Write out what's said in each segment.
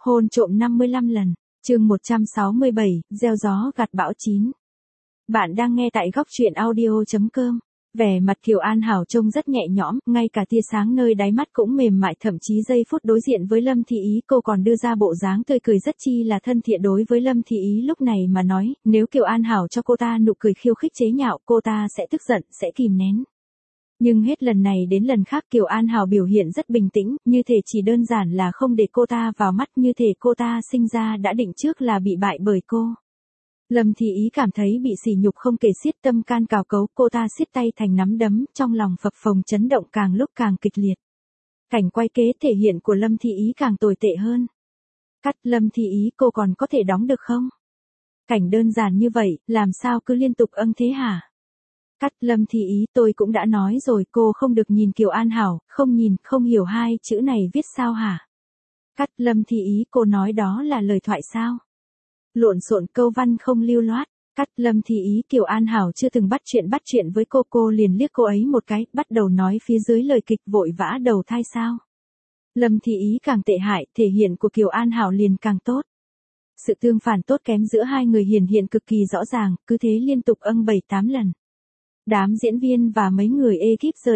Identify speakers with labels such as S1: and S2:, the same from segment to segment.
S1: Hôn trộm 55 lần. Chương 167, gieo gió gặt bão 9. Bạn đang nghe tại góc truyện audio.com. Vẻ mặt Kiều An Hảo trông rất nhẹ nhõm, ngay cả tia sáng nơi đáy mắt cũng mềm mại, thậm chí giây phút đối diện với Lâm Thị Ý cô còn đưa ra bộ dáng tươi cười rất chi là thân thiện. Đối với Lâm Thị Ý lúc này mà nói, nếu Kiều An Hảo cho cô ta nụ cười khiêu khích chế nhạo, cô ta sẽ tức giận, sẽ kìm nén. Nhưng hết lần này đến lần khác Kiều An Hảo biểu hiện rất bình tĩnh, như thể chỉ đơn giản là không để cô ta vào mắt, như thể cô ta sinh ra đã định trước là bị bại bởi cô. Lâm Thị Ý cảm thấy bị sỉ nhục không kể xiết, tâm can cào cấu, cô ta siết tay thành nắm đấm, trong lòng phập phồng chấn động càng lúc càng kịch liệt. Cảnh quay kế thể hiện của Lâm Thị Ý càng tồi tệ hơn. Cắt. Lâm Thị Ý, cô còn có thể đóng được không? Cảnh đơn giản như vậy, làm sao cứ liên tục thế hả? Cắt. Lâm Thị Ý, tôi cũng đã nói rồi, cô không được nhìn Kiều An Hảo, không nhìn, không hiểu hai chữ này viết sao hả? Cắt. Lâm Thị Ý, cô nói đó là lời thoại sao? Lộn xộn, câu văn không lưu loát. Cắt. Lâm Thị Ý, Kiều An Hảo chưa từng bắt chuyện với cô liền liếc cô ấy một cái, bắt đầu nói phía dưới lời kịch, vội vã đầu thai sao? Lâm Thị Ý càng tệ hại, thể hiện của Kiều An Hảo liền càng tốt. Sự tương phản tốt kém giữa hai người hiển hiện cực kỳ rõ ràng, cứ thế liên tục 7-8 lần. Đám diễn viên và mấy người ekip The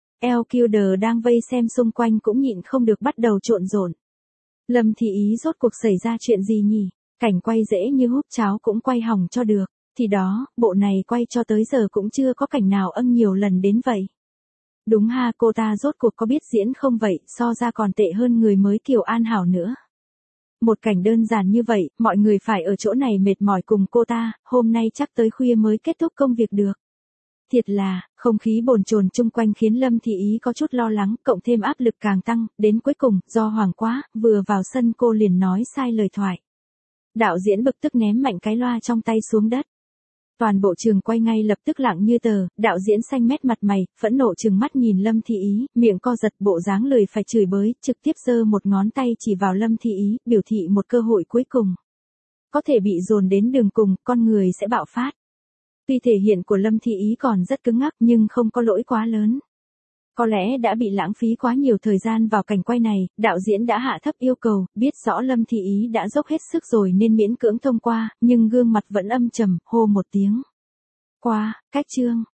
S1: LQD đang vây xem xung quanh cũng nhịn không được bắt đầu trộn rộn. Lâm Thị Ý, rốt cuộc xảy ra chuyện gì nhỉ? Cảnh quay dễ như húp cháo cũng quay hỏng cho được. Thì đó, bộ này quay cho tới giờ cũng chưa có cảnh nào nhiều lần đến vậy. Đúng ha, cô ta rốt cuộc có biết diễn không vậy, so ra còn tệ hơn người mới Kiều An Hảo nữa. Một cảnh đơn giản như vậy, mọi người phải ở chỗ này mệt mỏi cùng cô ta, hôm nay chắc tới khuya mới kết thúc công việc được. Thiệt là, không khí bồn chồn chung quanh khiến Lâm Thị Ý có chút lo lắng, cộng thêm áp lực càng tăng, đến cuối cùng, do hoảng quá, vừa vào sân cô liền nói sai lời thoại. Đạo diễn bực tức ném mạnh cái loa trong tay xuống đất. Toàn bộ trường quay ngay lập tức lặng như tờ, đạo diễn xanh mét mặt mày, phẫn nộ trừng mắt nhìn Lâm Thị Ý, miệng co giật, bộ dáng lười phải chửi bới, trực tiếp giơ một ngón tay chỉ vào Lâm Thị Ý, biểu thị một cơ hội cuối cùng. Có thể bị dồn đến đường cùng, con người sẽ bạo phát. Tuy thể hiện của Lâm Thị Ý còn rất cứng ngắc nhưng không có lỗi quá lớn. Có lẽ đã bị lãng phí quá nhiều thời gian vào cảnh quay này, đạo diễn đã hạ thấp yêu cầu, biết rõ Lâm Thị Ý đã dốc hết sức rồi nên miễn cưỡng thông qua, nhưng gương mặt vẫn âm trầm, hô một tiếng. Qua. Cách chương.